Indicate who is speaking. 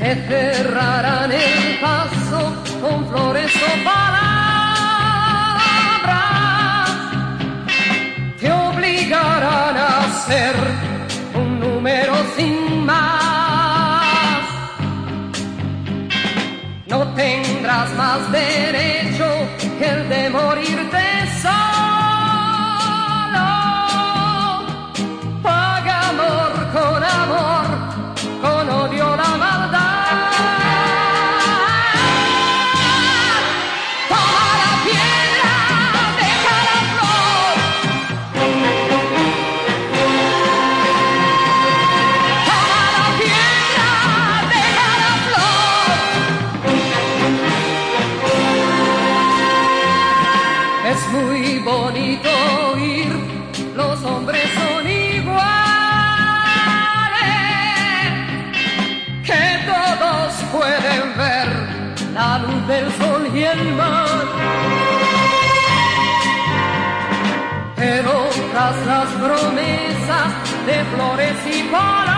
Speaker 1: te cerrarán el paso con flores o palabras, te obligarán a ser un número sin más. No tendrás más derecho que el de morirte solo. Paga amor, con odio la maldad. Toma la piedra, deja la flor. Toma la piedra, deja la flor. Es muy bonito oír, los hombres son iguales, que todos pueden ver la luz del sol y el mar. Pero tras las promesas de flores y palabras,